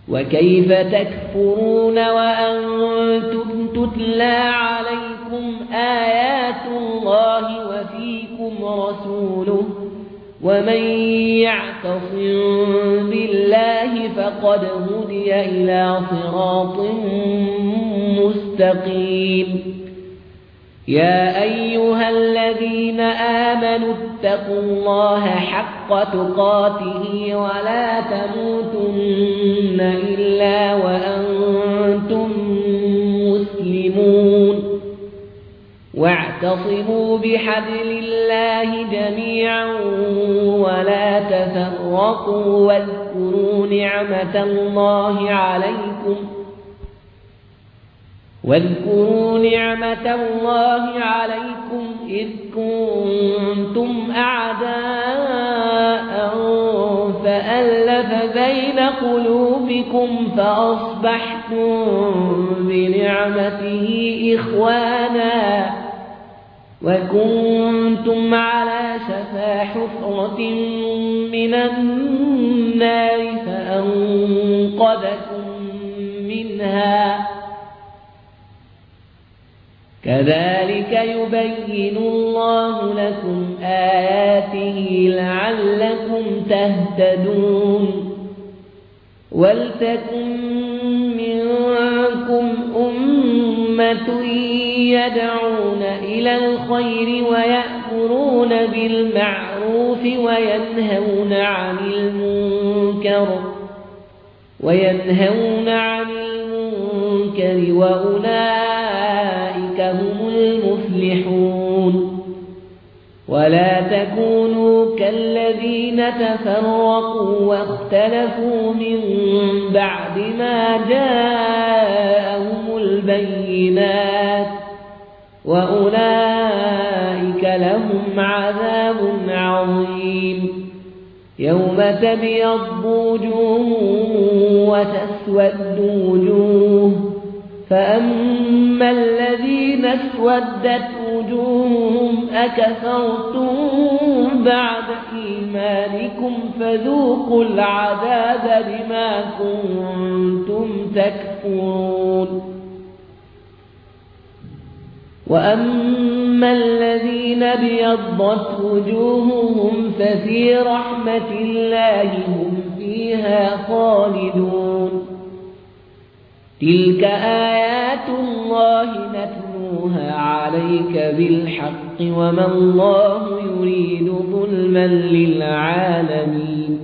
وكيف تكفرون وأنتم تتلى عليكم آيات الله وفيكم رسوله ومن يعتصم بالله فقد هدي إلى صراط مستقيم يا أيها الذين آمنوا اتقوا الله حق تقاته ولا تموتن إلا وأنتم مسلمون واعتصموا بحبل الله جميعا ولا تفرقوا واذكروا نعمة الله عليكم إذ كنتم أعداء فألف بين قلوبكم فأصبحتم بنعمته إخوانا وكنتم على شفا حفرة من النار فأنقذكم منها كذلك يبين الله لكم آياته لعلكم تهتدون ولتكن منكم أمة يدعون إلى الخير ويأمرون بالمعروف وينهون عن المنكر وأولئك هم المفلحون ولا تكونوا كالذين تفرقوا واختلفوا من بعد ما جاءهم البينات وأولئك لهم عذاب عظيم يوم تبيض وجوه وتسود وجوه فأما الذين اسودت وجوههم أكفرتم بعد إيمانكم فذوقوا العذاب بما كنتم تكفرون وأما الذين ابيضت وجوههم ففي رحمة الله هم فيها خالدون تلك آيات الله نتلوها عليك بالحق وما الله يريد ظلما للعالمين